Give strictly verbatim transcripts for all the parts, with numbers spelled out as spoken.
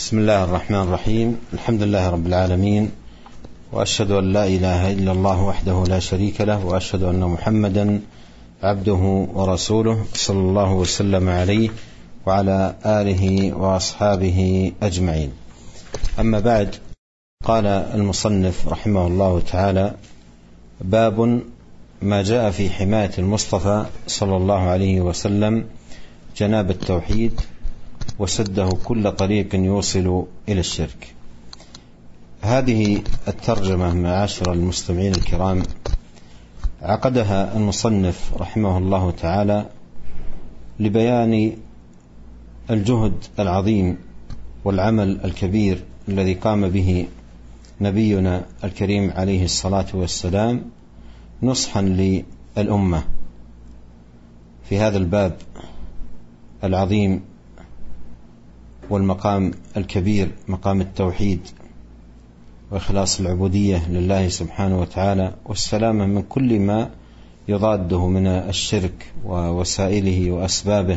بسم الله الرحمن الرحيم. الحمد لله رب العالمين، وأشهد أن لا إله إلا الله وحده لا شريك له، وأشهد أن محمدا عبده ورسوله صلى الله وسلم عليه وعلى آله وأصحابه أجمعين. أما بعد، قال المصنف رحمه الله تعالى: باب ما جاء في حماية المصطفى صلى الله عليه وسلم جناب التوحيد وسده كل طريق يوصل إلى الشرك. هذه الترجمة معاشر المستمعين الكرام عقدها المصنف رحمه الله تعالى لبيان الجهد العظيم والعمل الكبير الذي قام به نبينا الكريم عليه الصلاة والسلام نصحا للأمة في هذا الباب العظيم والمقام الكبير، مقام التوحيد وإخلاص العبودية لله سبحانه وتعالى، والسلامة من كل ما يضاده من الشرك ووسائله وأسبابه.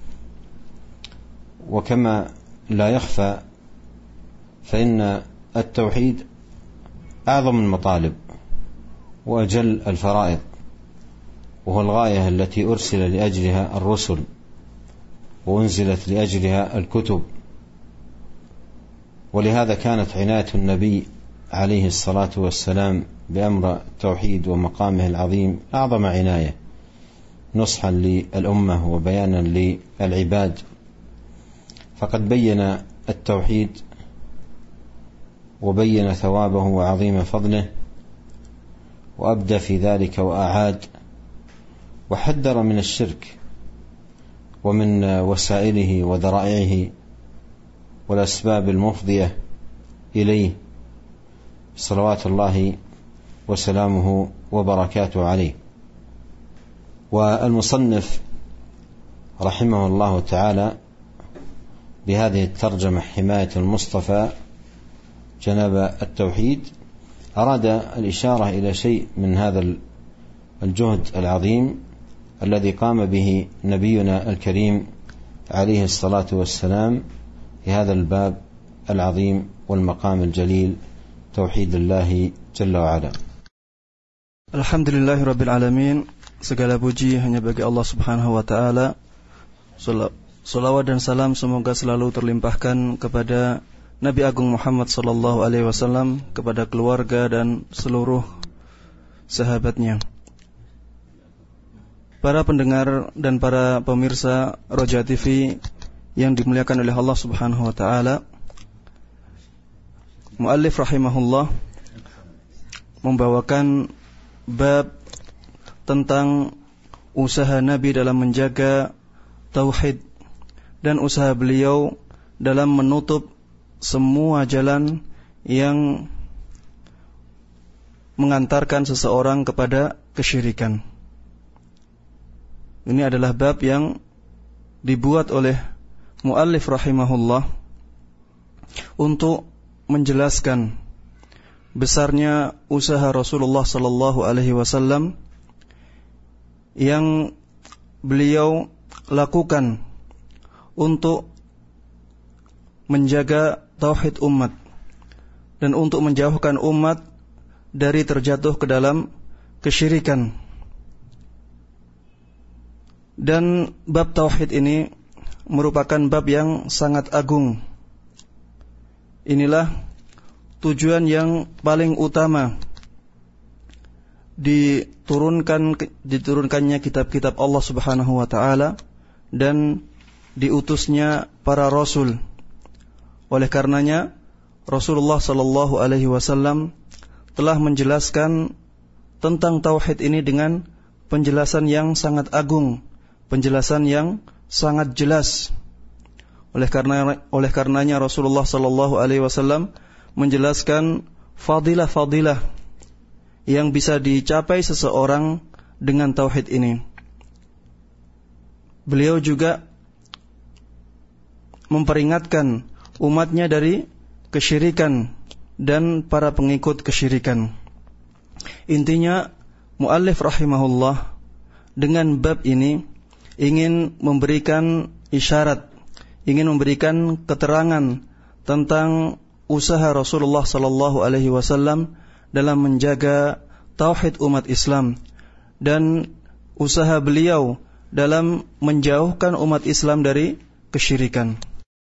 وكما لا يخفى فإن التوحيد أعظم المطالب وأجل الفرائض، وهو الغاية التي أرسل لأجلها الرسل وأنزلت لأجلها الكتب. ولهذا كانت عناية النبي عليه الصلاة والسلام بأمر التوحيد ومقامه العظيم أعظم عناية، نصحا للأمة وبيانا للعباد. فقد بين التوحيد وبين ثوابه وعظيم فضله، وأبدى في ذلك وأعاد، وحذر من الشرك ومن وسائله وذرائعه والأسباب المفضية إليه، صلوات الله وسلامه وبركاته عليه. والمصنف رحمه الله تعالى بهذه الترجمة حماية المصطفى جناب التوحيد أراد الإشارة إلى شيء من هذا الجهد العظيم الذي قام به نبينا الكريم عليه الصلاة والسلام في هذا الباب العظيم والمقام الجليل، توحيد الله جل وعلا. Alhamdulillahirrabbilalamin. Segala puji hanya bagi Allah subhanahu wa ta'ala. Salawat dan salam semoga selalu terlimpahkan kepada Nabi Agung Muhammad sallallahu alaihi wasallam, kepada keluarga dan seluruh sahabatnya. Para pendengar dan para pemirsa Roja T V yang dimuliakan oleh Allah subhanahu wa ta'ala, Muallif rahimahullah membawakan bab tentang usaha Nabi dalam menjaga tauhid dan usaha beliau dalam menutup semua jalan yang mengantarkan seseorang kepada kesyirikan. Ini adalah bab yang dibuat oleh muallif rahimahullah untuk menjelaskan besarnya usaha Rasulullah sallallahu alaihi wasallam yang beliau lakukan untuk menjaga tauhid umat dan untuk menjauhkan umat dari terjatuh ke dalam kesyirikan. Dan bab tauhid ini merupakan bab yang sangat agung. Inilah tujuan yang paling utama diturunkan diturunkannya kitab-kitab Allah Subhanahu wa taala dan diutusnya para rasul. Oleh karenanya Rasulullah sallallahu alaihi wasallam telah menjelaskan tentang tauhid ini dengan penjelasan yang sangat agung, penjelasan yang sangat jelas. Oleh karena oleh karenanya Rasulullah sallallahu alaihi wasallam menjelaskan fadilah-fadilah yang bisa dicapai seseorang dengan tauhid ini. Beliau juga memperingatkan umatnya dari kesyirikan dan para pengikut kesyirikan. Intinya muallif rahimahullah dengan bab ini ingin memberikan isyarat, ingin memberikan keterangan tentang usaha Rasulullah sallallahu alaihi wasallam dalam menjaga tauhid umat Islam dan usaha beliau dalam menjauhkan umat Islam dari kesyirikan.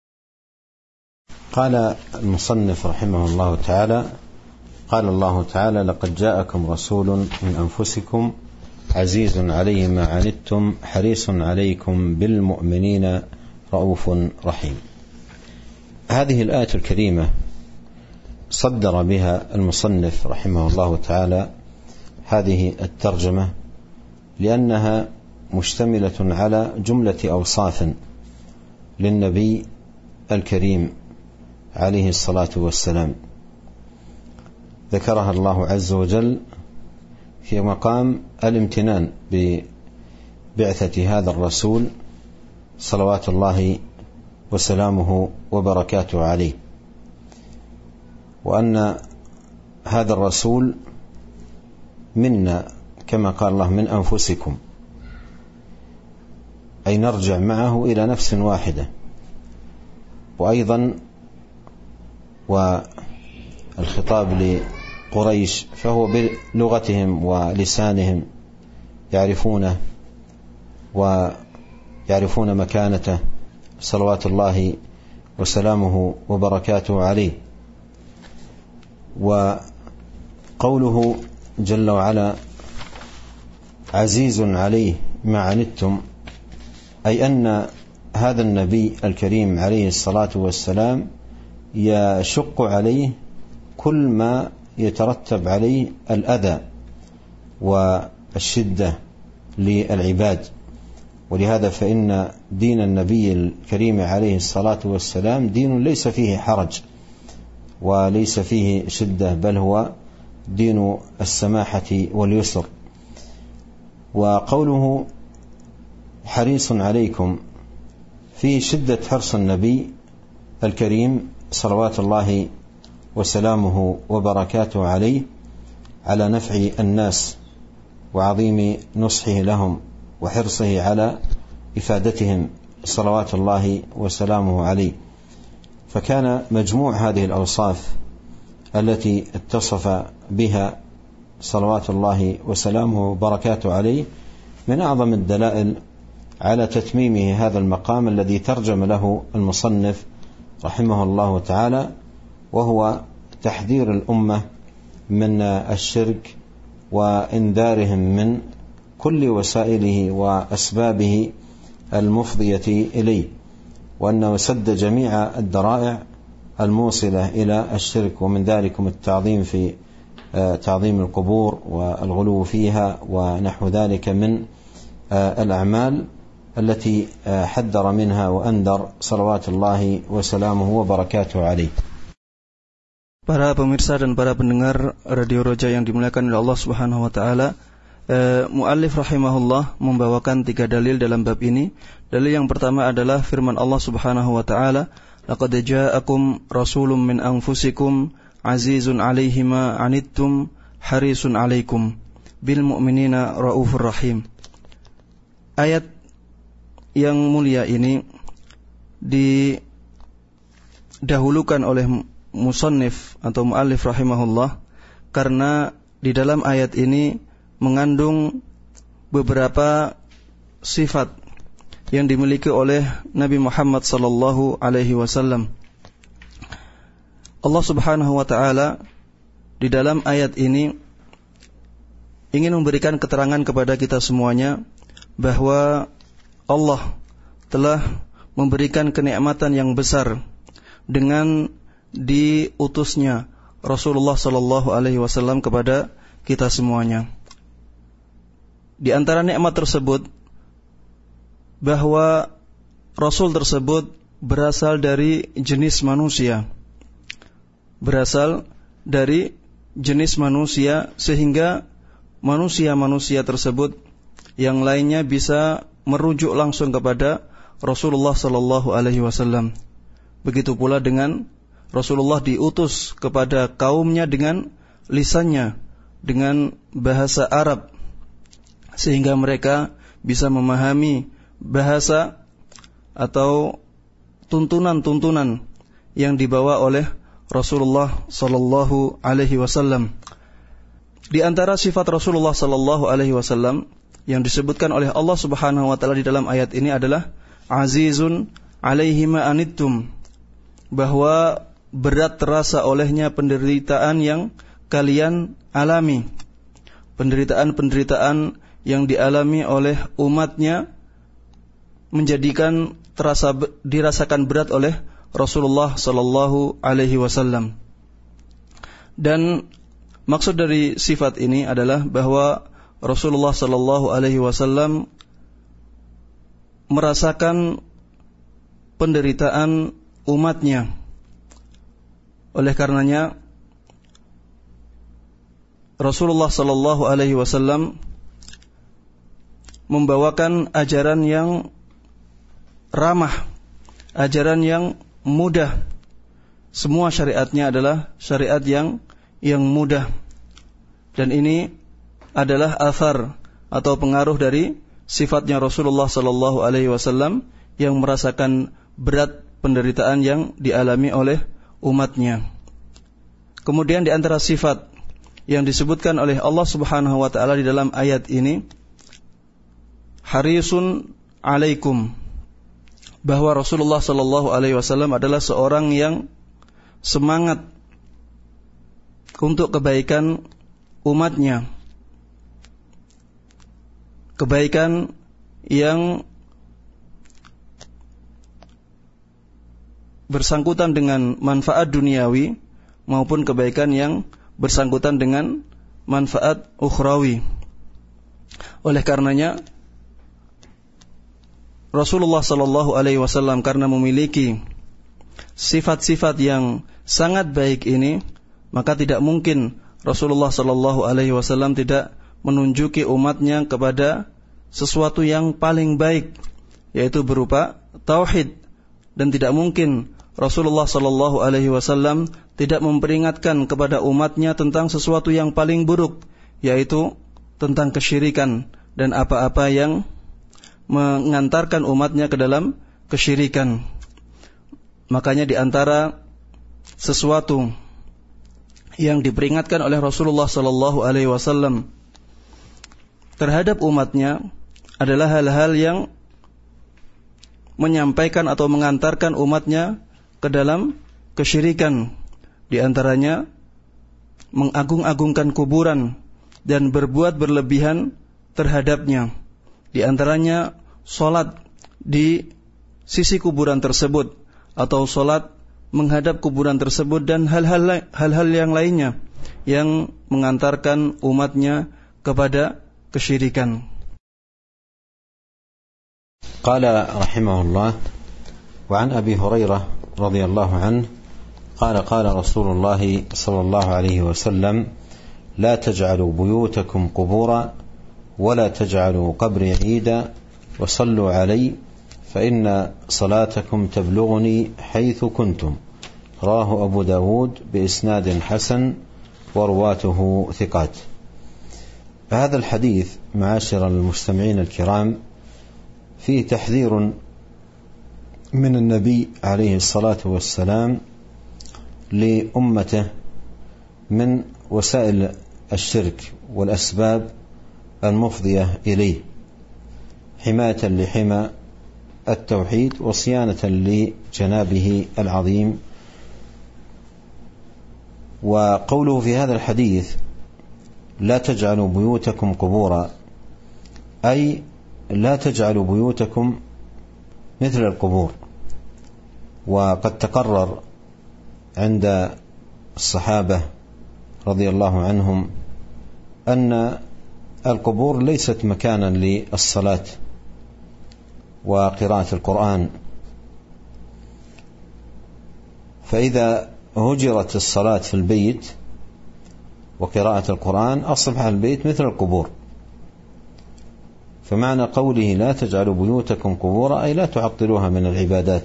قال المصنف رحمه الله تعالى قال الله تعالى لقد جاءكم رسول من أنفسكم عزيز عليه ما عنتم حريص عليكم بالمؤمنين رؤوف رحيم. هذه الآية الكريمة صدر بها المصنف رحمه الله تعالى هذه الترجمة لأنها مشتملة على جملة أوصاف للنبي الكريم عليه الصلاة والسلام ذكرها الله عز وجل في مقام الامتنان ببعثة هذا الرسول صلوات الله وسلامه وبركاته عليه، وأن هذا الرسول منا كما قال الله من أنفسكم، أي نرجع معه إلى نفس واحدة. وأيضا والخطاب لقريش فهو بلغتهم ولسانهم يعرفونه ويعرفون مكانته صلوات الله وسلامه وبركاته عليه. وقوله جل وعلا عزيز عليه ما عنتم، أي أن هذا النبي الكريم عليه الصلاة والسلام يشق عليه كل ما يترتب عليه الأذى والشدة للعباد، ولهذا فإن دين النبي الكريم عليه الصلاة والسلام دين ليس فيه حرج وليس فيه شدة، بل هو دين السماحة واليسر. وقوله حريص عليكم فيه شدة حرص النبي الكريم صلوات الله وسلامه وبركاته عليه على نفع الناس وعظيم نصحه لهم وحرصه على إفادتهم صلوات الله وسلامه عليه. فكان مجموع هذه الأوصاف التي اتصف بها صلوات الله وسلامه وبركاته عليه من أعظم الدلائل على تتميمه هذا المقام الذي ترجم له المصنف رحمه الله تعالى، وهو تحذير الأمة من الشرك وإنذارهم من كل وسائله وأسبابه المفضية إليه، وأنه سد جميع الذرائع الموصلة إلى الشرك، ومن ذلكم التعظيم في تعظيم القبور والغلو فيها ونحو ذلك من الأعمال التي حذر منها وأنذر صلوات الله وسلامه وبركاته عليه. Para pemirsa dan para pendengar Radio Roja yang dimuliakan oleh Allah Subhanahu wa taala, eh, muallif rahimahullah membawakan tiga dalil dalam bab ini. Dalil yang pertama adalah firman Allah Subhanahu wa taala, laqad ja'akum rasulun min anfusikum azizun 'alaihi ma 'anittum harisun 'alaikum bil mu'minina raufur rahim. Ayat yang mulia ini didahulukan oleh musannif atau muallif rahimahullah karena di dalam ayat ini mengandung beberapa sifat yang dimiliki oleh Nabi Muhammad sallallahu alaihi wasallam. Allah Subhanahu wa taala di dalam ayat ini ingin memberikan keterangan kepada kita semuanya bahwa Allah telah memberikan kenikmatan yang besar dengan diutusnya Rasulullah sallallahu alaihi wasallam kepada kita semuanya. Di antara nikmat tersebut bahwa Rasul tersebut berasal dari jenis manusia. Berasal dari jenis manusia sehingga manusia-manusia tersebut yang lainnya bisa merujuk langsung kepada Rasulullah sallallahu alaihi wasallam. Begitu pula dengan Rasulullah diutus kepada kaumnya dengan lisannya, dengan bahasa Arab, sehingga mereka bisa memahami bahasa atau tuntunan-tuntunan yang dibawa oleh Rasulullah sallallahu alaihi wasallam. Di antara sifat Rasulullah sallallahu alaihi wasallam yang disebutkan oleh Allah Subhanahu wa taala di dalam ayat ini adalah azizun alaihi ma anittum, bahwa berat terasa olehnya penderitaan yang kalian alami, penderitaan-penderitaan yang dialami oleh umatnya menjadikan terasa dirasakan berat oleh Rasulullah sallallahu alaihi wasallam. Dan maksud dari sifat ini adalah bahwa Rasulullah sallallahu alaihi wasallam merasakan penderitaan umatnya. Oleh karenanya Rasulullah sallallahu alaihi wasallam membawakan ajaran yang ramah, ajaran yang mudah. Semua syariatnya adalah syariat yang yang mudah. Dan ini adalah athar atau pengaruh dari sifatnya Rasulullah sallallahu alaihi wasallam yang merasakan berat penderitaan yang dialami oleh umatnya. Kemudian di antara sifat yang disebutkan oleh Allah Subhanahu wa taala di dalam ayat ini, harisun alaikum, bahwa Rasulullah sallallahu alaihi wasallam adalah seorang yang semangat untuk kebaikan umatnya, kebaikan yang bersangkutan dengan manfaat duniawi maupun kebaikan yang bersangkutan dengan manfaat ukhrawi. Oleh karenanya Rasulullah sallallahu alaihi wasallam karena memiliki sifat-sifat yang sangat baik ini, maka tidak mungkin Rasulullah sallallahu alaihi wasallam tidak menunjuki umatnya kepada sesuatu yang paling baik, yaitu berupa tauhid. Dan tidak mungkin Rasulullah sallallahu alaihi wasallam tidak memperingatkan kepada umatnya tentang sesuatu yang paling buruk, yaitu tentang kesyirikan dan apa-apa yang mengantarkan umatnya ke dalam kesyirikan. Makanya di antara sesuatu yang diperingatkan oleh Rasulullah sallallahu alaihi wasallam terhadap umatnya adalah hal-hal yang menyampaikan atau mengantarkan umatnya ke dalam kesyirikan. Di antaranya mengagung-agungkan kuburan dan berbuat berlebihan terhadapnya. Di antaranya salat di sisi kuburan tersebut atau salat menghadap kuburan tersebut dan hal-hal hal-hal yang lainnya yang mengantarkan umatnya kepada kesyirikan. Qala rahimahullah wa an Abi Hurairah radhiyallahu anhu qala qala Rasulullah sallallahu alaihi wasallam la taj'alu buyutakum qubura ولا تجعلوا قبري عيدا وصلوا علي فإن صلاتكم تبلغني حيث كنتم رواه أبو داود بإسناد حسن ورواته ثقات. هذا الحديث معاشر المستمعين الكرام فيه تحذير من النبي عليه الصلاة والسلام لأمته من وسائل الشرك والأسباب المفضية إليه، حماية لحمى التوحيد وصيانة لجنابه العظيم. وقوله في هذا الحديث لا تجعلوا بيوتكم قبورا، أي لا تجعلوا بيوتكم مثل القبور. وقد تقرر عند الصحابة رضي الله عنهم أن القبور ليست مكانا للصلاة وقراءة القرآن، فإذا هجرت الصلاة في البيت وقراءة القرآن أصبح البيت مثل القبور. فمعنى قوله لا تجعلوا بيوتكم قبورا أي لا تعطلوها من العبادات،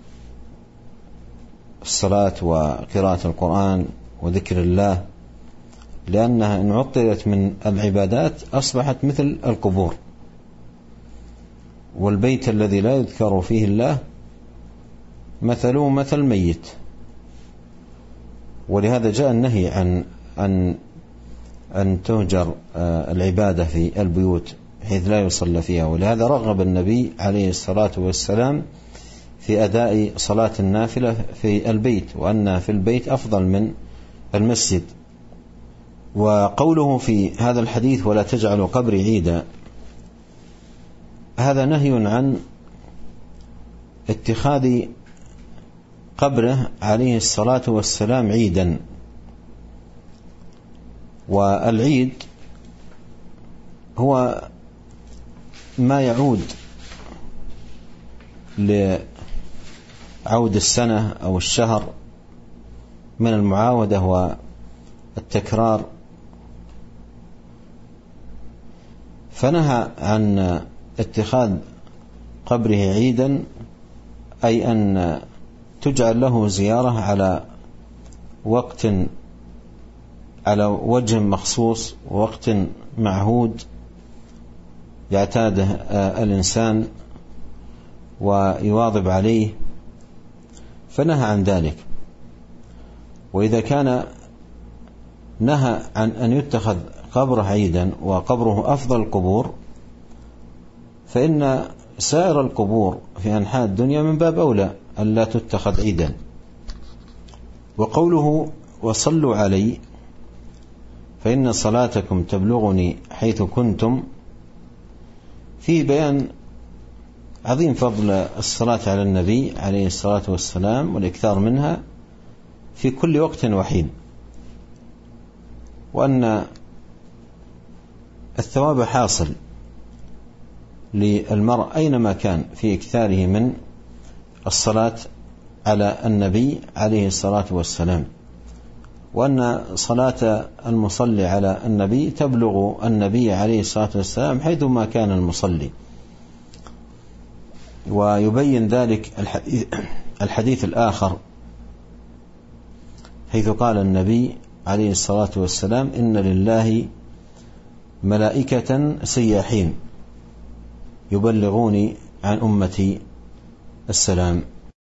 الصلاة وقراءة القرآن وذكر الله، لأنها إن عطلت من العبادات أصبحت مثل القبور. والبيت الذي لا يذكر فيه الله مثله مثل ميت ولهذا جاء النهي عن أن أن تهجر العبادة في البيوت حيث لا يصلى فيها، ولهذا رغب النبي عليه الصلاة والسلام في أداء صلاة النافلة في البيت، وأنها في البيت أفضل من المسجد. وقوله في هذا الحديث ولا تجعلوا قبري عيدا، هذا نهي عن اتخاذ قبره عليه الصلاة والسلام عيدا. والعيد هو ما يعود لعود السنة أو الشهر من المعاودة والتكرار، فنهى عن اتخاذ قبره عيدا، أي أن تجعل له زيارة على وقت، على وجه مخصوص ووقت معهود يعتاده الإنسان ويواظب عليه، فنهى عن ذلك. وإذا كان نهى عن أن يتخذ قبره عيدا وقبره أفضل القبور، فإن سائر القبور في أنحاء الدنيا من باب أولى أن لا تتخذ عيدا. وقوله وصلوا علي فإن صلاتكم تبلغني حيث كنتم، فيه بيان عظيم فضل الصلاة على النبي عليه الصلاة والسلام والإكثار منها في كل وقت وحين، وأن الثواب حاصل للمرء أينما كان في إكثاره من الصلاة على النبي عليه الصلاة والسلام، وأن صلاة المصلي على النبي تبلغ النبي عليه الصلاة والسلام حيثما كان المصلي. ويبين ذلك الحديث, الحديث الآخر حيث قال النبي عليه الصلاة والسلام إن لله ملائكة سياحين يبلغوني عن أمتي السلام.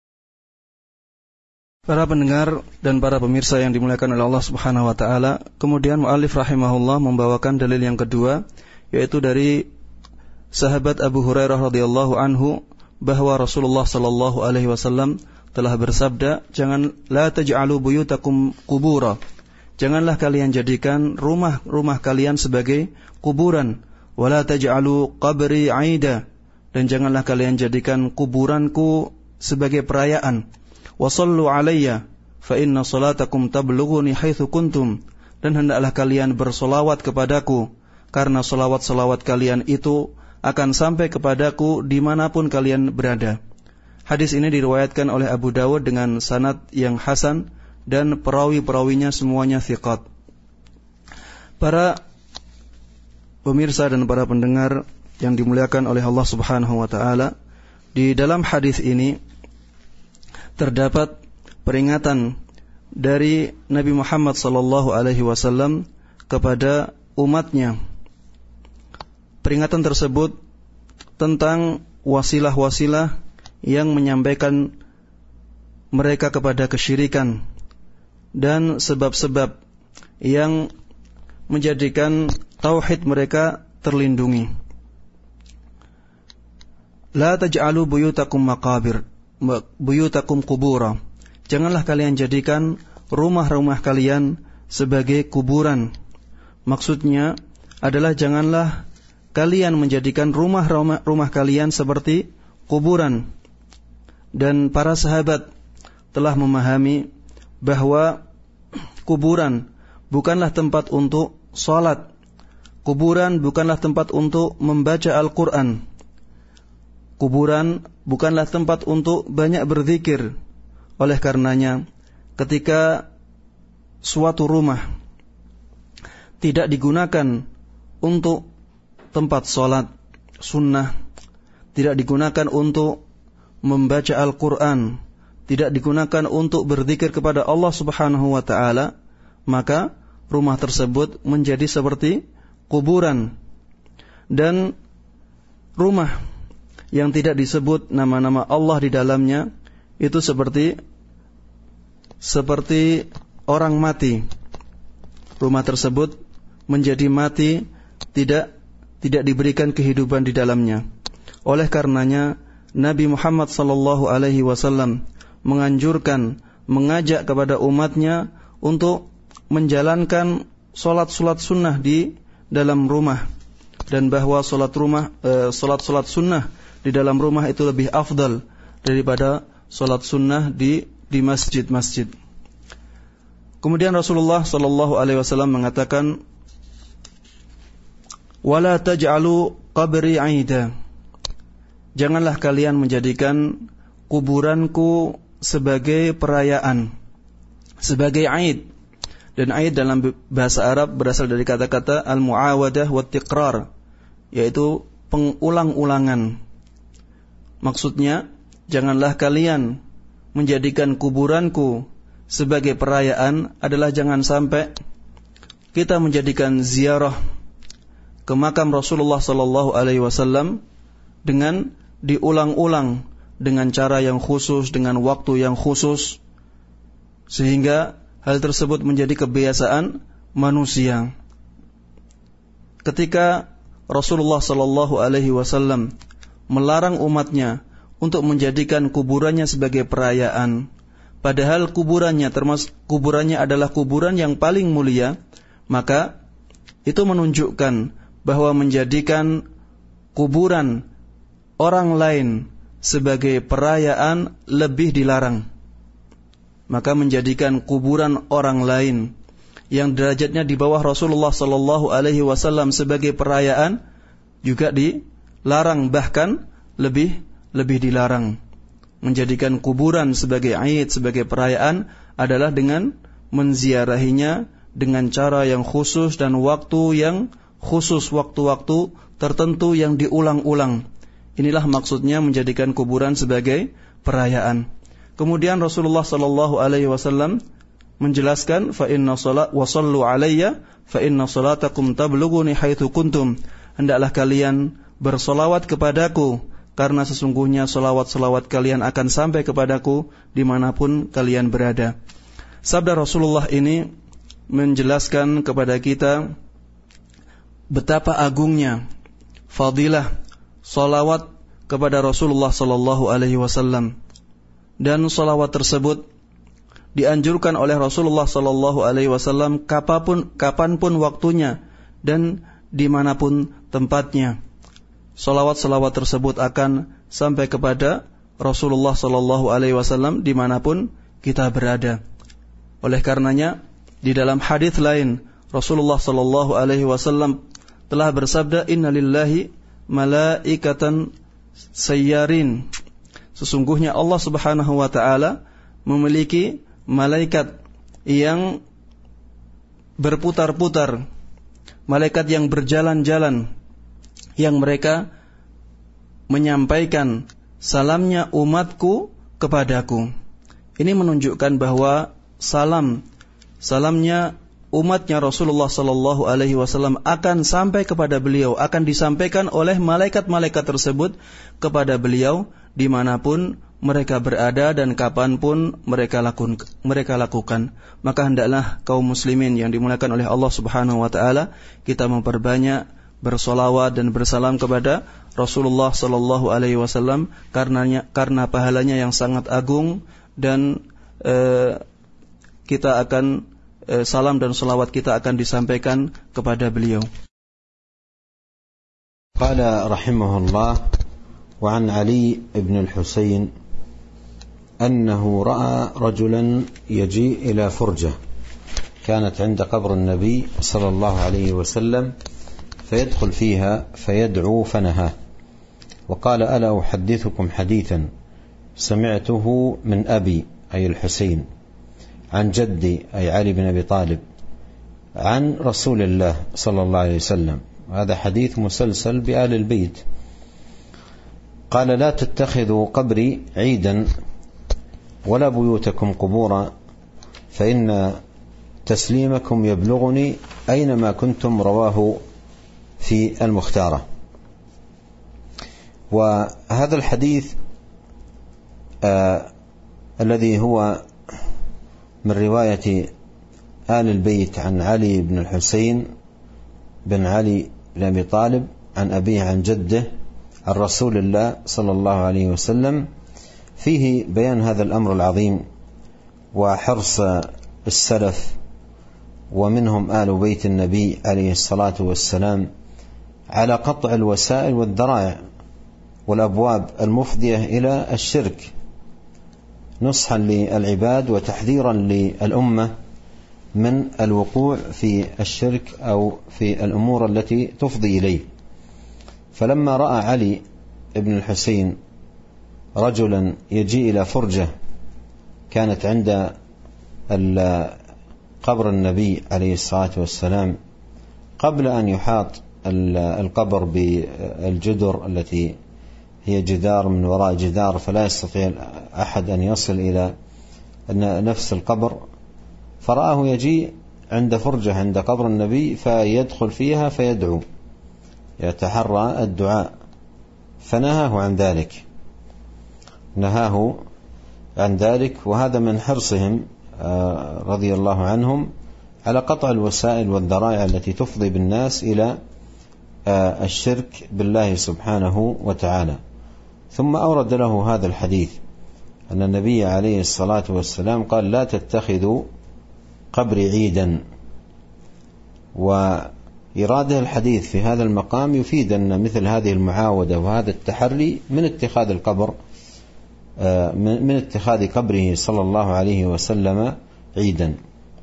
Para pendengar dan para pemirsa yang dimuliakan oleh Allah Subhanahu wa taala, kemudian muallif rahimahullah membawakan dalil yang kedua, yaitu dari sahabat Abu Hurairah radhiyallahu anhu bahwa Rasulullah sallallahu alaihi wasallam telah bersabda, "Jangan la taj'alu buyutakum qubura." Janganlah kalian jadikan rumah-rumah kalian sebagai kuburan. "Wala taj'alu qabri 'aida." Dan janganlah kalian jadikan kuburanku sebagai perayaan. "Wasallu 'alayya fa inna salatakum tablughuni haitsu kuntum." Dan hendaklah kalian bersolawat kepadaku, karena solawat-solawat kalian itu akan sampai kepadaku dimanapun kalian berada. Hadis ini diriwayatkan oleh Abu Dawud dengan sanad yang hasan dan perawi-perawinya semuanya thiqat. Para pemirsa dan para pendengar yang dimuliakan oleh Allah Subhanahu wa taala, di dalam hadis ini terdapat peringatan dari Nabi Muhammad sallallahu alaihi wasallam kepada umatnya. Peringatan tersebut tentang wasilah-wasilah yang menyampaikan mereka kepada kesyirikan dan sebab-sebab yang menjadikan tauhid mereka terlindungi. La taj'alu buyutakum maqabir, buyutakum qubura. Janganlah kalian jadikan rumah-rumah kalian sebagai kuburan. Maksudnya adalah janganlah kalian menjadikan rumah-rumah rumah kalian seperti kuburan. Dan para sahabat telah memahami bahwa kuburan bukanlah tempat untuk salat. Kuburan bukanlah tempat untuk membaca Al-Quran. Kuburan bukanlah tempat untuk banyak berzikir. Oleh karenanya, ketika suatu rumah tidak digunakan untuk tempat salat sunnah, tidak digunakan untuk membaca Al-Quran, tidak digunakan untuk berzikir kepada Allah Subhanahu wa ta'ala, maka rumah tersebut menjadi seperti kuburan. Dan rumah yang tidak disebut nama-nama Allah di dalamnya itu seperti seperti orang mati, rumah tersebut menjadi mati, tidak tidak diberikan kehidupan di dalamnya. Oleh karenanya Nabi Muhammad sallallahu alaihi wasallam menganjurkan, mengajak kepada umatnya untuk menjalankan salat-salat sunnah di dalam rumah, dan bahwa salat rumah eh, salat-salat sunnah di dalam rumah itu lebih afdal daripada salat sunnah di di masjid-masjid. Kemudian Rasulullah sallallahu alaihi wasallam mengatakan, "Wala taj'alu qabri 'aida." Janganlah kalian menjadikan kuburanku sebagai perayaan, sebagai 'aid. Dan 'aid dalam bahasa Arab berasal dari kata-kata al-mu'awadah wa tiqrar, yaitu pengulang-ulangan. Maksudnya, janganlah kalian menjadikan kuburanku sebagai perayaan adalah jangan sampai kita menjadikan ziarah ke makam Rasulullah sallallahu alaihi wasallam dengan diulang-ulang dengan cara yang khusus, dengan waktu yang khusus, sehingga hal tersebut menjadi kebiasaan manusia. Ketika Rasulullah sallallahu alaihi wasallam melarang umatnya untuk menjadikan kuburannya sebagai perayaan, padahal kuburannya termasuk kuburannya adalah kuburan yang paling mulia, maka itu menunjukkan bahwa menjadikan kuburan orang lain sebagai perayaan lebih dilarang. Maka menjadikan kuburan orang lain yang derajatnya di bawah Rasulullah sallallahu alaihi wasallam sebagai perayaan juga dilarang, bahkan lebih lebih dilarang. Menjadikan kuburan sebagai aid, sebagai perayaan adalah dengan menziarahinya dengan cara yang khusus dan waktu yang khusus, waktu-waktu tertentu yang diulang-ulang. Inilah maksudnya menjadikan kuburan sebagai perayaan. Kemudian Rasulullah sallallahu alaihi wasallam menjelaskan, fa inna salat wa sallu alayya fa inna salatakum tablughuni haitsu kuntum. Hendaklah kalian bersolawat kepadaku, karena sesungguhnya solawat-solawat kalian akan sampai kepadaku dimanapun kalian berada. Sabda Rasulullah ini menjelaskan kepada kita betapa agungnya fadilah solawat kepada Rasulullah sallallahu alaihi wasallam, dan solawat tersebut dianjurkan oleh Rasulullah sallallahu alaihi wasallam kapanpun kapanpun waktunya dan dimanapun tempatnya. Salawat-salawat tersebut akan sampai kepada Rasulullah sallallahu alaihi wasallam dimanapun kita berada. Oleh karenanya, di dalam hadis lain Rasulullah sallallahu alaihi wasallam telah bersabda, "Inna lillahi malaikatan sayyarin." Sesungguhnya Allah Subhanahu wa taala memiliki malaikat yang berputar-putar, malaikat yang berjalan-jalan, yang mereka menyampaikan salamnya umatku kepadaku. Ini menunjukkan bahwa salam salamnya umatnya Rasulullah sallallahu alaihi wasallam akan sampai kepada beliau, akan disampaikan oleh malaikat-malaikat tersebut kepada beliau dimanapun mereka berada dan kapanpun mereka lakukan, mereka lakukan. Maka hendaklah kaum muslimin yang dimuliakan oleh Allah Subhanahu wa taala, kita memperbanyak bersolawat dan bersalam kepada Rasulullah sallallahu alaihi wasallam, karenanya karena pahalanya yang sangat agung, dan eh, kita akan eh, salam dan solawat kita akan disampaikan kepada beliau. Qala rahimahullah, wa an Ali ibn al-Husayn annahu ra'a rajulan yaji ila furjah kanat 'inda qabr an-nabi sallallahu alaihi wasallam فيدخل فيها فيدعو فنهاه وقال ألا أحدثكم حديثا سمعته من أبي أي الحسين عن جدي أي علي بن أبي طالب عن رسول الله صلى الله عليه وسلم. هذا حديث مسلسل بآل البيت. قال لا تتخذوا قبري عيدا ولا بيوتكم قبورا فإن تسليمكم يبلغني أينما كنتم. رواه في المختارة. وهذا الحديث آه الذي هو من رواية آل البيت عن علي بن الحسين بن علي بن أبي طالب عن أبيه عن جده عن رسول الله صلى الله عليه وسلم فيه بيان هذا الأمر العظيم وحرص السلف ومنهم آل بيت النبي عليه الصلاة والسلام على قطع الوسائل والذرائع والأبواب المفضية إلى الشرك نصحا للعباد وتحذيرا للأمة من الوقوع في الشرك أو في الأمور التي تفضي إليه. فلما رأى علي بن الحسين رجلا يجيء إلى فرجة كانت عند قبر النبي عليه الصلاة والسلام قبل أن يحاط القبر بالجدر التي هي جدار من وراء جدار فلا يستطيع أحد أن يصل إلى نفس القبر، فرآه يجيء عند فرجة عند قبر النبي فيدخل فيها فيدعو يتحرى الدعاء، فنهاه عن ذلك نهاه عن ذلك وهذا من حرصهم رضي الله عنهم على قطع الوسائل والذرائع التي تفضي بالناس إلى الشرك بالله سبحانه وتعالى. ثم أورد له هذا الحديث أن النبي عليه الصلاة والسلام قال لا تتخذوا قبري عيدا، وإراده الحديث في هذا المقام يفيد أن مثل هذه المعاودة وهذا التحري من اتخاذ القبر من اتخاذ قبره صلى الله عليه وسلم عيدا.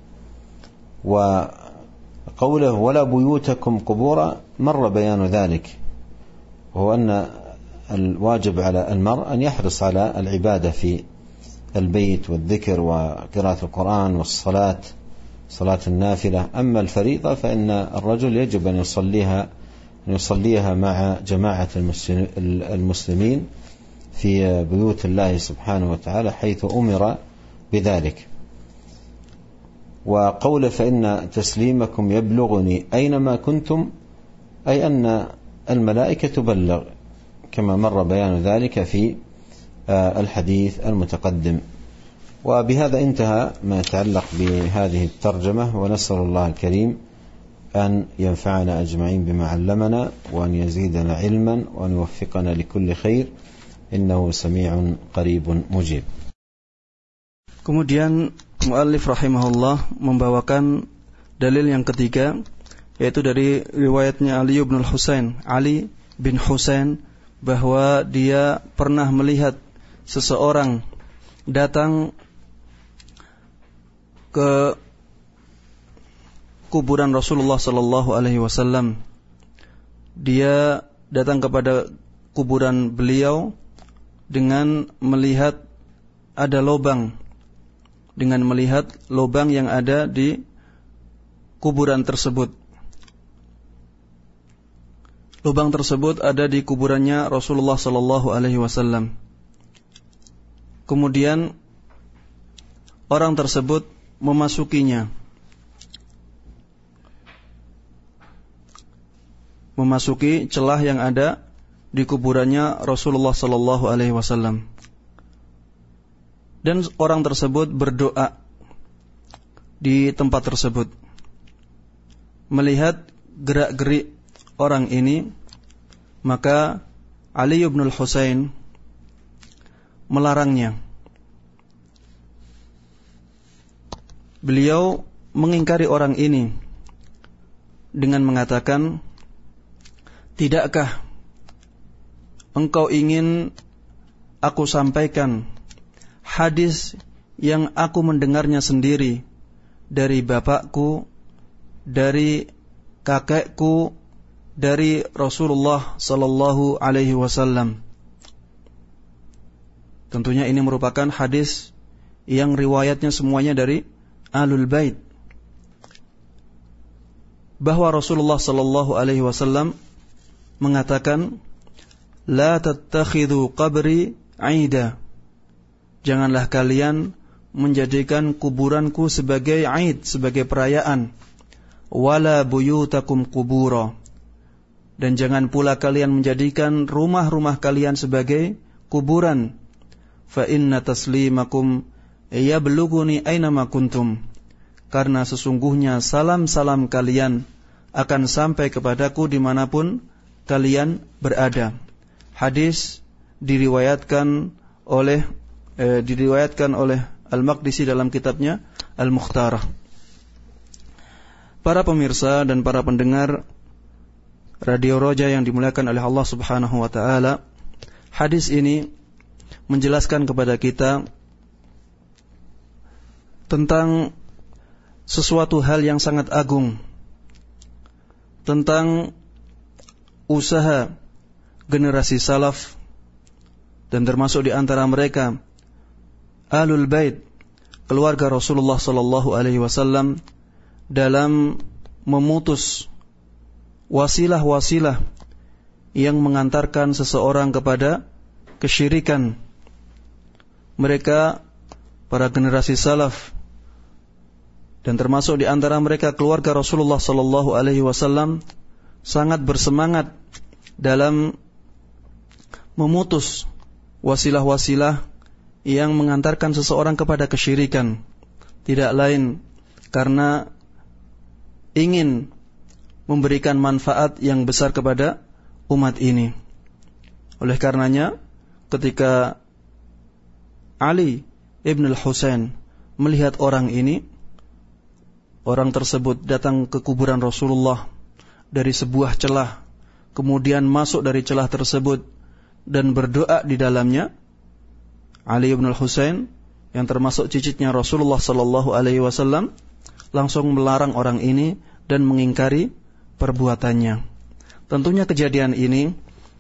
وقوله ولا بيوتكم قبورا مر بيان ذلك، وهو أن الواجب على المرء أن يحرص على العبادة في البيت والذكر وقراءة القرآن والصلاة صلاة النافلة. أما الفريضة فإن الرجل يجب أن يصليها أن يصليها مع جماعة المسلمين في بيوت الله سبحانه وتعالى حيث أمر بذلك. وقول فإن تسليمكم يبلغني أينما كنتم أي أن الملائكة تبلغ كما مر بيان ذلك في الحديث المتقدم. وبهذا انتهى ما يتعلق بهذه الترجمة، ونسأل الله الكريم أن ينفعنا أجمعين بما علمنا وأن يزيدنا علما وأن يوفقنا لكل خير إنه سميع قريب مجيب. Kemudian muallif rahimahullah membawakan dalil yang ketiga, yaitu dari riwayatnya Ali bin Husain, Ali bin Husain, bahwa dia pernah melihat seseorang datang ke kuburan Rasulullah sallallahu alaihi wasallam. Dia datang kepada kuburan beliau dengan melihat ada lubang, dengan melihat lubang yang ada di kuburan tersebut. Lubang tersebut ada di kuburannya Rasulullah sallallahu alaihi wasallam. Kemudian orang tersebut memasukinya, memasuki celah yang ada di kuburannya Rasulullah sallallahu alaihi wasallam. Dan orang tersebut berdoa di tempat tersebut. Melihat gerak-gerik orang ini, maka Ali bin Husain melarangnya. Beliau mengingkari orang ini dengan mengatakan, "Tidakkah engkau ingin aku sampaikan hadis yang aku mendengarnya sendiri dari bapakku, dari kakekku, dari Rasulullah sallallahu alaihi wasallam?" Tentunya ini merupakan hadis yang riwayatnya semuanya dari Ahlul Bait, bahwa Rasulullah sallallahu alaihi wasallam mengatakan, "La tattakhidhu qabri 'aida." Janganlah kalian menjadikan kuburanku sebagai 'aid, sebagai perayaan. Wala buyutakum qubura. Dan jangan pula kalian menjadikan rumah-rumah kalian sebagai kuburan. Fa inna taslimakum yablughuni aynama kuntum. karena sesungguhnya salam-salam kalian akan sampai kepadaku dimanapun kalian berada. Hadis diriwayatkan oleh eh, diriwayatkan oleh Al-Maqdisi dalam kitabnya Al-Mukhtarah. Para pemirsa dan para pendengar Radio Roja yang dimuliakan oleh Allah Subhanahu wa taala, hadis ini menjelaskan kepada kita tentang sesuatu hal yang sangat agung, tentang usaha generasi salaf, dan termasuk di antara mereka Ahlul Bait, keluarga Rasulullah sallallahu alaihi wasallam, dalam memutus wasilah-wasilah yang mengantarkan seseorang kepada kesyirikan. Mereka, para generasi salaf, dan termasuk di antara mereka keluarga Rasulullah sallallahu alaihi wasallam, sangat bersemangat dalam memutus wasilah-wasilah yang mengantarkan seseorang kepada kesyirikan. Tidak lain karena ingin memberikan manfaat yang besar kepada umat ini. Oleh karenanya, ketika Ali ibn al-Husain melihat orang ini, orang tersebut datang ke kuburan Rasulullah dari sebuah celah, kemudian masuk dari celah tersebut dan berdoa di dalamnya. Ali ibn al-Husain, yang termasuk cicitnya Rasulullah sallallahu alaihi wasallam, langsung melarang orang ini dan mengingkari perbuatannya. Tentunya kejadian ini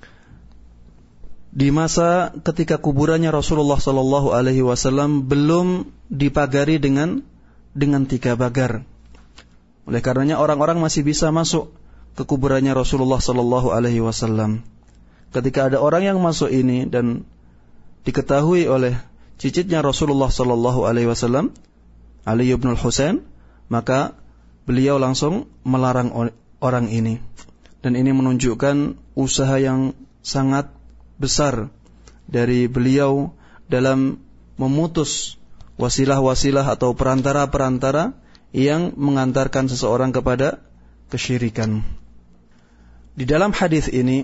di masa ketika kuburannya Rasulullah sallallahu alaihi wasallam belum dipagari dengan dengan tiga pagar. Oleh karenanya orang-orang masih bisa masuk ke kuburannya Rasulullah sallallahu alaihi wasallam. Ketika ada orang yang masuk ini dan diketahui oleh cicitnya Rasulullah sallallahu alaihi wasallam, Ali ibn al-Husain, maka beliau langsung melarang orang ini. Dan ini menunjukkan usaha yang sangat besar dari beliau dalam memutus wasilah-wasilah atau perantara-perantara yang mengantarkan seseorang kepada kesyirikan. Di dalam hadis ini,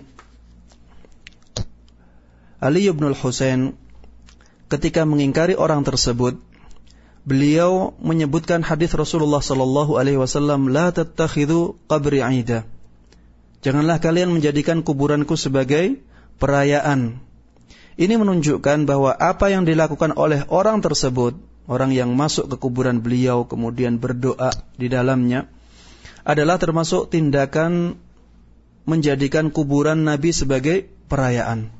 Ali ibn al-Husain ketika mengingkari orang tersebut, beliau menyebutkan hadis Rasulullah sallallahu alaihi wasallam, la tattakhidhu qabri 'ida. Janganlah kalian menjadikan kuburanku sebagai perayaan. Ini menunjukkan bahwa apa yang dilakukan oleh orang tersebut, orang yang masuk ke kuburan beliau kemudian berdoa di dalamnya, adalah termasuk tindakan menjadikan kuburan Nabi sebagai perayaan.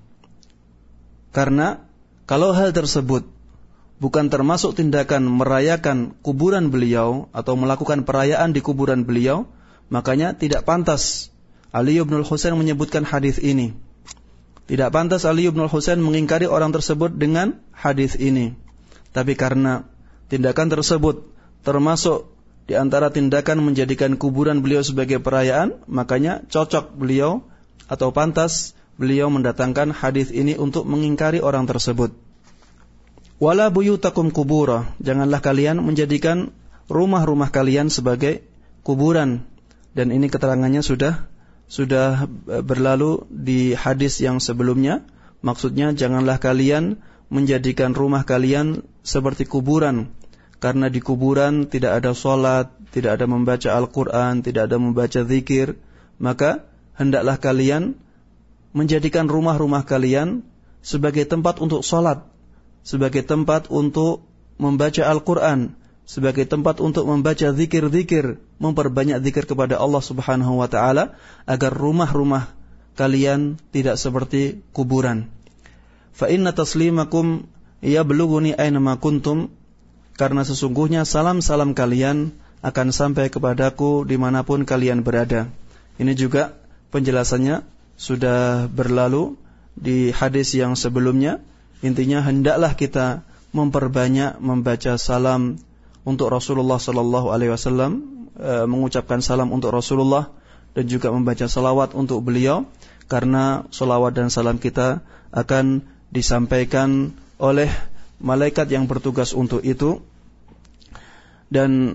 Karena kalau hal tersebut bukan termasuk tindakan merayakan kuburan beliau atau melakukan perayaan di kuburan beliau, makanya tidak pantas Ali ibn al-Husain menyebutkan hadis ini. Tidak pantas Ali ibn al-Husain mengingkari orang tersebut dengan hadis ini. Tapi karena tindakan tersebut termasuk di antara tindakan menjadikan kuburan beliau sebagai perayaan, makanya cocok beliau atau pantas beliau mendatangkan hadis ini untuk mengingkari orang tersebut. Wala buyutakum kubura, janganlah kalian menjadikan rumah-rumah kalian sebagai kuburan. Dan ini keterangannya sudah sudah berlalu di hadis yang sebelumnya. Maksudnya janganlah kalian menjadikan rumah kalian seperti kuburan, karena di kuburan tidak ada salat, tidak ada membaca Al-Quran, tidak ada membaca zikir. Maka hendaklah kalian menjadikan rumah-rumah kalian sebagai tempat untuk salat, sebagai tempat untuk membaca Al-Quran, sebagai tempat untuk membaca zikir-zikir, memperbanyak zikir kepada Allah Subhanahu wa taala, agar rumah-rumah kalian tidak seperti kuburan. Fa inna taslimakum yablughuni aina ma kuntum, karena sesungguhnya salam-salam kalian akan sampai kepadaku dimanapun kalian berada. Ini juga penjelasannya sudah berlalu di hadis yang sebelumnya. Intinya hendaklah kita memperbanyak membaca salam untuk Rasulullah sallallahu alaihi wasallam, e, mengucapkan salam untuk Rasulullah dan juga membaca salawat untuk beliau, karena salawat dan salam kita akan disampaikan oleh malaikat yang bertugas untuk itu. Dan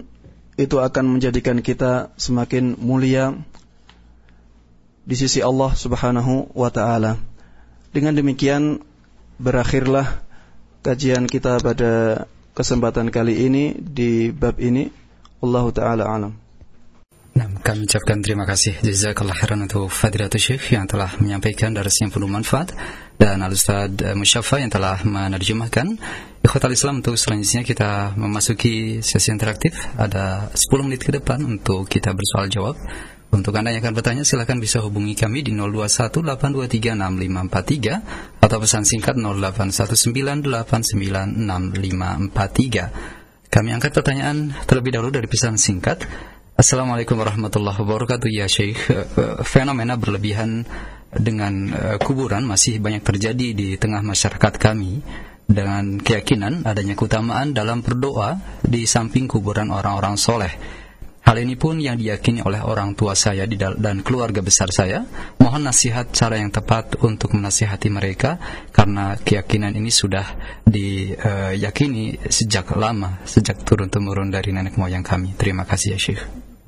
itu akan menjadikan kita semakin mulia di sisi Allah Subhanahu wa taala. Dengan demikian berakhirlah kajian kita pada kesempatan kali ini di bab ini. Allahu taala alam. Nah, kami ucapkan terima kasih jazakallah khairan untuk Fadilatul Syekh yang telah menyampaikan dars yang penuh manfaat, dan Al-Ustaz Musyafa yang telah menerjemahkan. Ikhwatal Islam, untuk selanjutnya kita memasuki sesi interaktif. Ada sepuluh menit ke depan untuk kita bersoal jawab. Untuk Anda yang akan bertanya, silakan bisa hubungi kami di nol dua satu delapan dua tiga enam lima empat tiga atau pesan singkat nol delapan satu sembilan delapan sembilan enam lima empat tiga. Kami angkat pertanyaan terlebih dahulu dari pesan singkat. Assalamualaikum warahmatullahi wabarakatuh. Ya Syekh, fenomena berlebihan dengan kuburan masih banyak terjadi di tengah masyarakat kami, dengan keyakinan adanya keutamaan dalam berdoa di samping kuburan orang-orang soleh. Hal ini pun yang diyakini oleh orang tua saya dan keluarga besar saya. Mohon nasihat cara yang tepat untuk menasihati mereka, karena keyakinan ini sudah diyakini sejak lama, sejak turun-temurun dari nenek moyang kami. Terima kasih ya Syekh.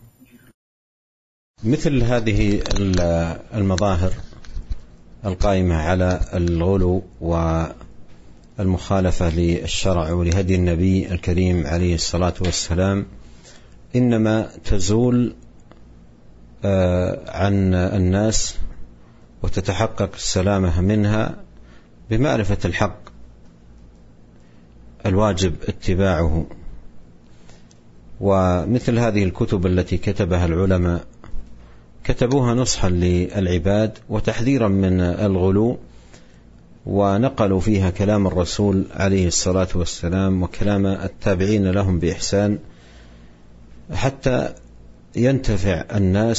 مثل هذه المظاهر القائمة على الغلو والمخالفة للشرع ولهدي النبي الكريم عليه الصلاة والسلام إنما تزول عن الناس وتتحقق السلامة منها بمعرفة الحق الواجب اتباعه. ومثل هذه الكتب التي كتبها العلماء كتبوها نصحا للعباد وتحذيرا من الغلو، ونقلوا فيها كلام الرسول عليه الصلاة والسلام وكلام التابعين لهم بإحسان حتى ينتفع الناس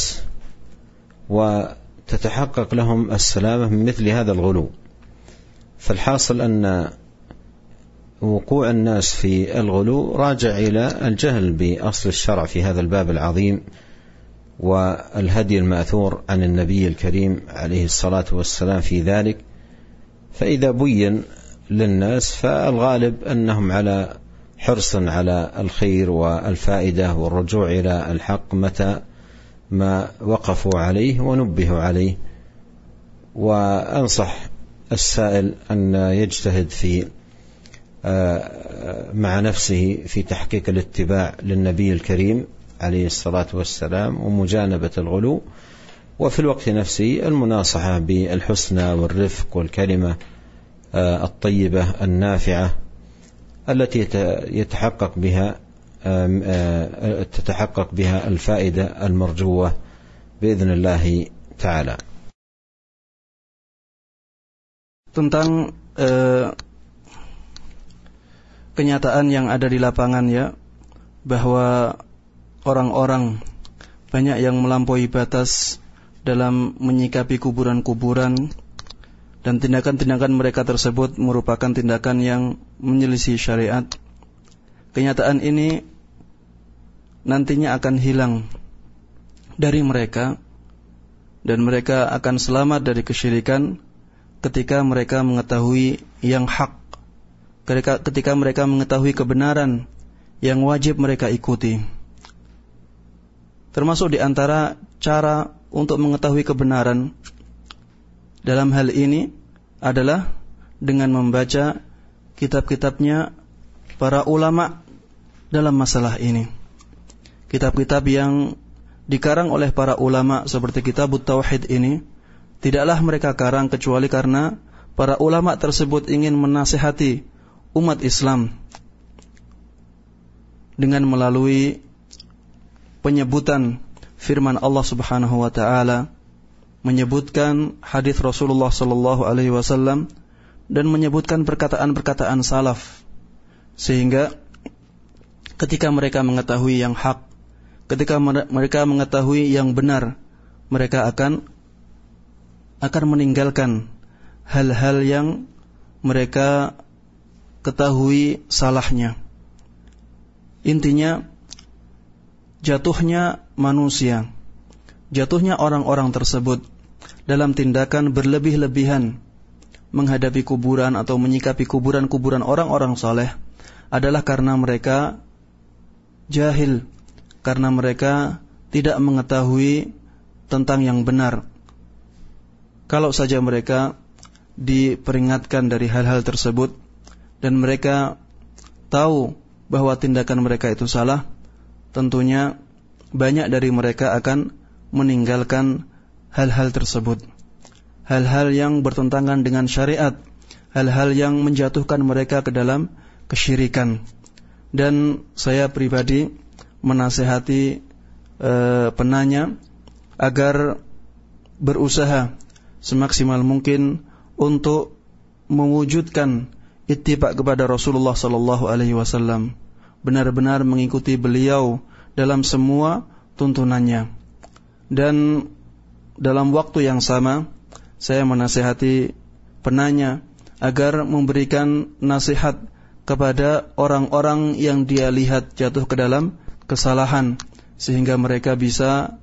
وتتحقق لهم السلامة من مثل هذا الغلو. فالحاصل أن وقوع الناس في الغلو راجع إلى الجهل بأصل الشرع في هذا الباب العظيم والهدي المأثور عن النبي الكريم عليه الصلاة والسلام في ذلك. فإذا بين للناس فالغالب أنهم على حرص على الخير والفائدة والرجوع إلى الحق متى ما وقفوا عليه ونبهوا عليه. وأنصح السائل أن يجتهد في مع نفسه في تحقيق الاتباع للنبي الكريم عليه الصلاة والسلام ومجانبة الغلو، وفي الوقت نفسه المناصحة بالحسنى والرفق والكلمة الطيبة النافعة التي يتحقق بها تتحقق بها الفائدة المرجوة بإذن الله تعالى. Tentang uh, kenyataan yang ada di lapangan ya, bahwa orang-orang banyak yang melampaui batas dalam menyikapi kuburan-kuburan, dan tindakan-tindakan mereka tersebut merupakan tindakan yang menyelisih syariat. Kenyataan ini nantinya akan hilang dari mereka, dan mereka akan selamat dari kesyirikan ketika mereka mengetahui yang hak, ketika, ketika mereka mengetahui kebenaran yang wajib mereka ikuti. Termasuk di antara cara untuk mengetahui kebenaran dalam hal ini adalah dengan membaca kitab-kitabnya para ulama dalam masalah ini. Kitab-kitab yang dikarang oleh para ulama seperti Kitabut Tauhid ini tidaklah mereka karang kecuali karena para ulama tersebut ingin menasihati umat Islam dengan melalui penyebutan firman Allah Subhanahu wa taala, menyebutkan hadis Rasulullah sallallahu alaihi wasallam, dan menyebutkan perkataan-perkataan salaf, sehingga ketika mereka mengetahui yang hak, ketika mereka mengetahui yang benar, mereka akan akan meninggalkan hal-hal yang mereka ketahui salahnya. Intinya, jatuhnya manusia, jatuhnya orang-orang tersebut dalam tindakan berlebih-lebihan menghadapi kuburan atau menyikapi kuburan-kuburan orang-orang saleh adalah karena mereka jahil karena mereka tidak mengetahui tentang yang benar. Kalau saja mereka diperingatkan dari hal-hal tersebut dan mereka tahu bahwa tindakan mereka itu salah, tentunya banyak dari mereka akan meninggalkan hal-hal tersebut. Hal-hal yang bertentangan dengan syariat, hal-hal yang menjatuhkan mereka ke dalam kesyirikan. Dan saya pribadi menasihati e, penanya agar berusaha semaksimal mungkin untuk mewujudkan ittiba kepada Rasulullah sallallahu alaihi wasallam, benar-benar mengikuti beliau dalam semua tuntunannya. Dan dalam waktu yang sama saya menasihati penanya agar memberikan nasihat kepada orang-orang yang dia lihat jatuh ke dalam kesalahan, sehingga mereka bisa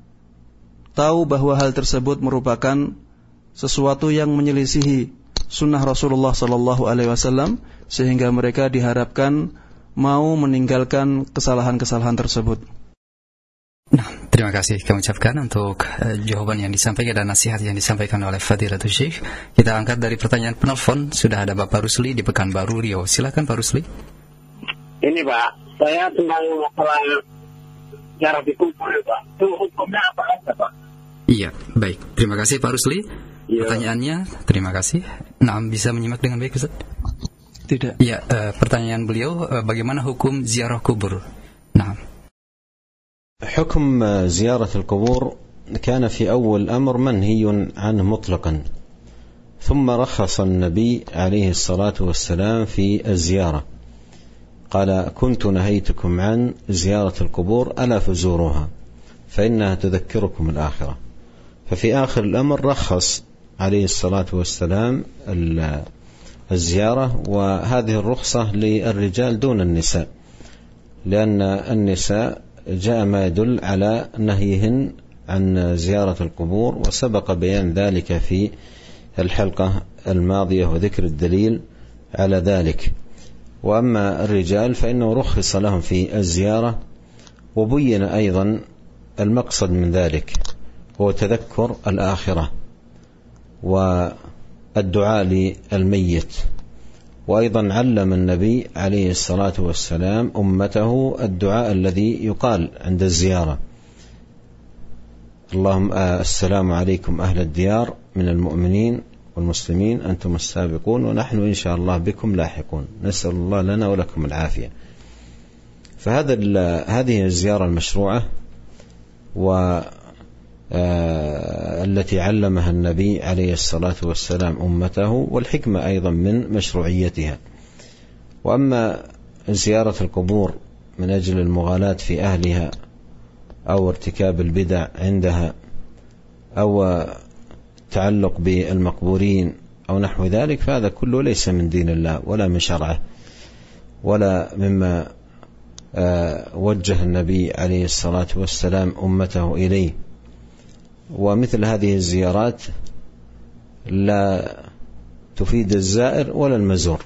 tahu bahwa hal tersebut merupakan sesuatu yang menyelisihi sunnah Rasulullah sallallahu alaihi wasallam, sehingga mereka diharapkan mau meninggalkan kesalahan-kesalahan tersebut. Nah, terima kasih kami ucapkan untuk uh, jawaban yang disampaikan dan nasihat yang disampaikan oleh Fadilatul Syekh. Kita angkat dari pertanyaan penelpon. Sudah ada Bapak Rusli di Pekanbaru, Riau. Silakan Pak Rusli. Ini Pak, saya tentang masalah ziarah di kubur, Pak. Itu hukumnya apa aja, Pak? Iya, baik. Terima kasih Pak Rusli. Ya. Pertanyaannya, terima kasih. Nah, bisa menyimak dengan baik, Ustaz? Tidak. Iya, uh, pertanyaan beliau, uh, bagaimana hukum ziarah kubur? Nah. حكم زيارة القبور كان في أول الأمر منهي عنه مطلقا، ثم رخص النبي عليه الصلاة والسلام في الزيارة، قال كنت نهيتكم عن زيارة القبور ألا فزوروها فإنها تذكركم الآخرة. ففي آخر الأمر رخص عليه الصلاة والسلام الزيارة، وهذه الرخصة للرجال دون النساء، لأن النساء جاء ما يدل على نهيهن عن زيارة القبور، وسبق بيان ذلك في الحلقة الماضية وذكر الدليل على ذلك. وأما الرجال فإنه رخص لهم في الزيارة، وبين أيضا المقصد من ذلك هو تذكر الآخرة والدعاء للميت. وأيضا علم النبي عليه الصلاة والسلام أمته الدعاء الذي يقال عند الزيارة: اللهم السلام عليكم أهل الديار من المؤمنين والمسلمين أنتم السابقون ونحن إن شاء الله بكم لاحقون نسأل الله لنا ولكم العافية. فهذا هذه الزيارة المشروعة و التي علمها النبي عليه الصلاة والسلام أمته، والحكمة أيضا من مشروعيتها. وأما زيارة القبور من أجل المغالاة في أهلها أو ارتكاب البدع عندها أو التعلق بالمقبورين أو نحو ذلك، فهذا كله ليس من دين الله ولا من شرعه ولا مما وجه النبي عليه الصلاة والسلام أمته إليه. ومثل هذه الزيارات لا تفيد الزائر ولا المزور،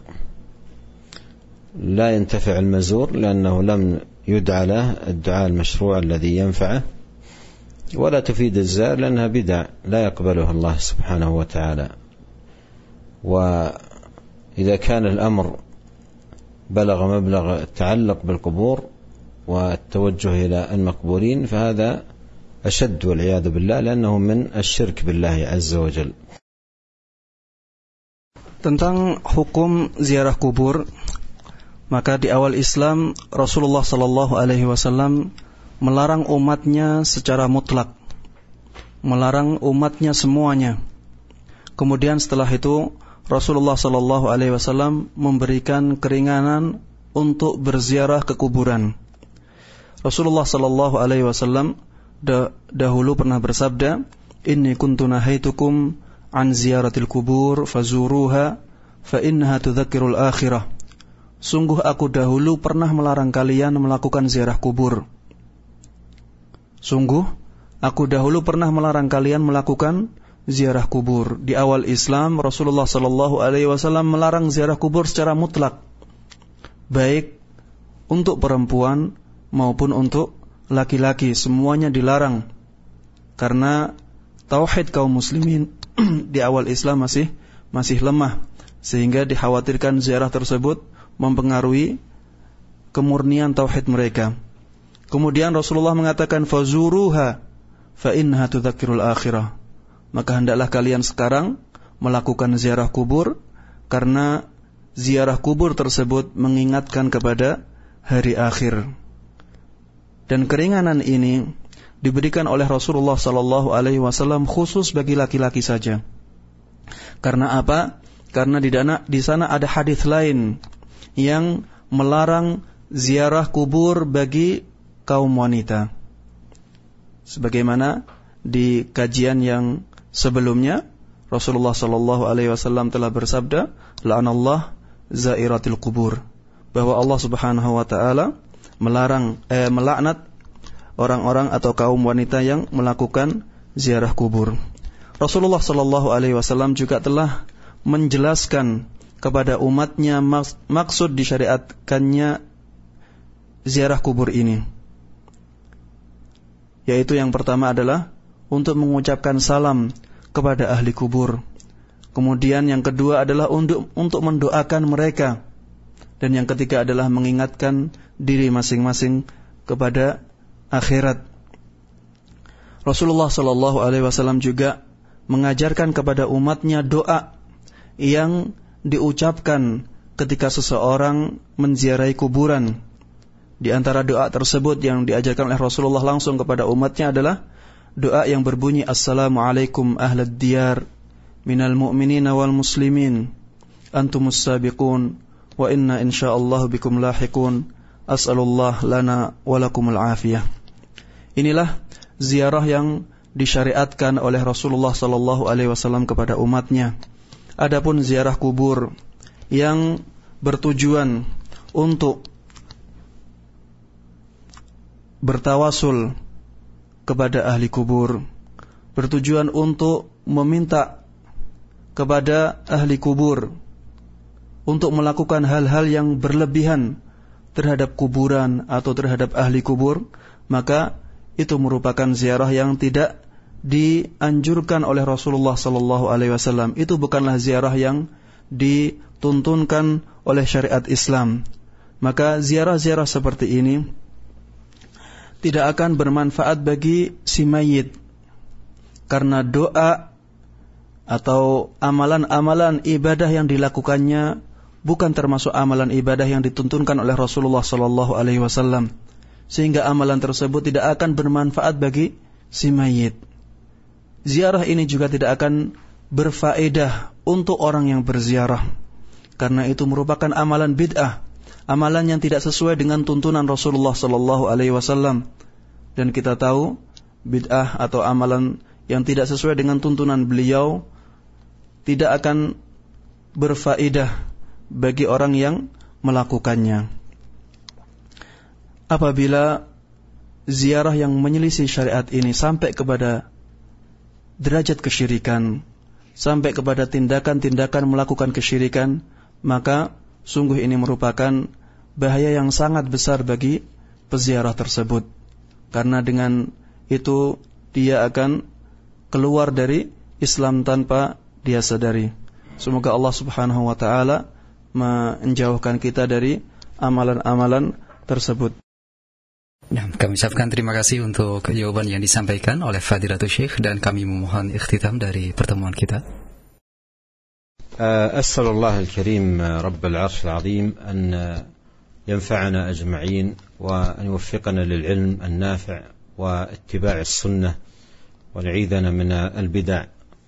لا ينتفع المزور لأنه لم يدعى له الدعاء المشروع الذي ينفعه، ولا تفيد الزائر لأنها بدع لا يقبلها الله سبحانه وتعالى. وإذا كان الأمر بلغ مبلغ التعلق بالقبور والتوجه إلى المقبورين فهذا أشد والعياذ بالله لأنه من الشرك بالله عز وجل. Tentang hukum ziarah kubur, maka di awal Islam Rasulullah sallallahu alaihi wasallam melarang umatnya secara mutlak, melarang umatnya semuanya. Kemudian setelah itu Rasulullah sallallahu alaihi wasallam memberikan keringanan untuk berziarah ke kuburan. Rasulullah sallallahu alaihi wasallam dahulu pernah bersabda, inni kuntu nahaitukum an ziyaratil kubur fazuruha fa innaha tudzakkirul akhirah. Sungguh aku dahulu pernah melarang kalian melakukan ziarah kubur. Sungguh aku dahulu pernah melarang kalian melakukan ziarah kubur. Di awal Islam Rasulullah sallallahu alaihi wasallam melarang ziarah kubur secara mutlak, baik untuk perempuan maupun untuk laki-laki, semuanya dilarang. Karena tauhid kaum muslimin di awal Islam masih masih lemah, sehingga dikhawatirkan ziarah tersebut mempengaruhi kemurnian tauhid mereka. Kemudian Rasulullah mengatakan fazuruha fa innaha tudzakirul akhirah. Maka hendaklah kalian sekarang melakukan ziarah kubur, karena ziarah kubur tersebut mengingatkan kepada hari akhir. Dan keringanan ini diberikan oleh Rasulullah sallallahu alaihi wasallam khusus bagi laki-laki saja. Karena apa? Karena di sana, di sana ada hadis lain yang melarang ziarah kubur bagi kaum wanita. Sebagaimana di kajian yang sebelumnya, Rasulullah sallallahu alaihi wasallam telah bersabda, la'anallah zairatil kubur, bahwa Allah Subhanahu wa taala melarang eh, melaknat orang-orang atau kaum wanita yang melakukan ziarah kubur. Rasulullah sallallahu alaihi wasallam juga telah menjelaskan kepada umatnya maks- maksud disyariatkannya ziarah kubur ini, yaitu yang pertama adalah untuk mengucapkan salam kepada ahli kubur. Kemudian yang kedua adalah untuk untuk mendoakan mereka. Dan yang ketiga adalah mengingatkan diri masing-masing kepada akhirat. Rasulullah sallallahu alaihi wasallam juga mengajarkan kepada umatnya doa yang diucapkan ketika seseorang menziarahi kuburan. Di antara doa tersebut yang diajarkan oleh Rasulullah langsung kepada umatnya adalah doa yang berbunyi, Assalamualaikum ahlad diyar minal mu'minina wal muslimin antumus sabiqun wa inna insyaallah bikum lahiqun as'alullah lana walakumul afiyah. Inilah ziarah yang disyariatkan oleh Rasulullah sallallahu alaihi wasallam kepada umatnya. Adapun ziarah kubur yang bertujuan untuk bertawasul kepada ahli kubur, bertujuan untuk meminta kepada ahli kubur untuk melakukan hal-hal yang berlebihan terhadap kuburan atau terhadap ahli kubur, maka itu merupakan ziarah yang tidak dianjurkan oleh Rasulullah sallallahu alaihi wasallam. Itu bukanlah ziarah yang dituntunkan oleh syariat Islam. Maka ziarah-ziarah seperti ini tidak akan bermanfaat bagi si mayit, karena doa atau amalan-amalan ibadah yang dilakukannya bukan termasuk amalan ibadah yang dituntunkan oleh Rasulullah sallallahu alaihi wasallam, sehingga amalan tersebut tidak akan bermanfaat bagi si mayit. Ziarah ini juga tidak akan berfaedah untuk orang yang berziarah, karena itu merupakan amalan bid'ah, amalan yang tidak sesuai dengan tuntunan Rasulullah sallallahu alaihi wasallam. Dan kita tahu bid'ah atau amalan yang tidak sesuai dengan tuntunan beliau tidak akan berfaedah bagi orang yang melakukannya. Apabila ziarah yang menyelisih syariat ini sampai kepada derajat kesyirikan, sampai kepada tindakan-tindakan melakukan kesyirikan, maka sungguh ini merupakan bahaya yang sangat besar bagi peziarah tersebut. Karena dengan itu dia akan keluar dari Islam tanpa dia sadari. Semoga Allah Subhanahu wa taala menjauhkan kita dari amalan-amalan tersebut. Nah, kami ucapkan terima kasih untuk jawaban yang disampaikan oleh Fadilatul Syekh, dan kami memohon ikhtitam dari pertemuan kita. أسأل الله الكريم رب العرش العظيم أن ينفعنا أجمعين وأن يوفقنا للعلم النافع واتباع السنة ونعيذنا من البدع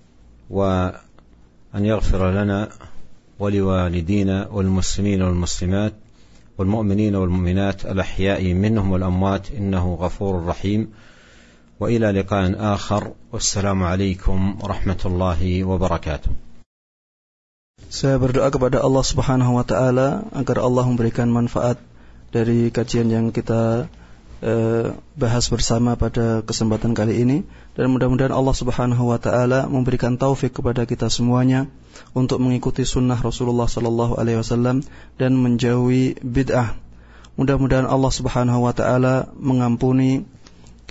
وأن يغفر لنا ولوالدينا والمسلمين والمسلمات والمؤمنين والمؤمنات الأحياء منهم والأموات إنه غفور رحيم وإلى لقاء آخر والسلام عليكم ورحمة الله وبركاته. Saya berdoa kepada Allah Subhanahu wa taala agar Allah memberikan manfaat dari kajian yang kita eh, bahas bersama pada kesempatan kali ini, dan mudah-mudahan Allah Subhanahu wa taala memberikan taufik kepada kita semuanya untuk mengikuti sunnah Rasulullah sallallahu alaihi wasallam dan menjauhi bid'ah. Mudah-mudahan Allah Subhanahu wa taala mengampuni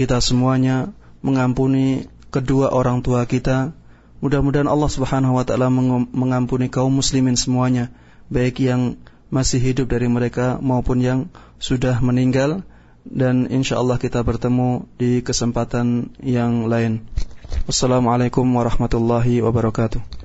kita semuanya, mengampuni kedua orang tua kita. Mudah-mudahan Allah Subhanahu wa taala mengampuni kaum muslimin semuanya, baik yang masih hidup dari mereka maupun yang sudah meninggal, dan insyaallah kita bertemu di kesempatan yang lain. Wassalamualaikum warahmatullahi wabarakatuh.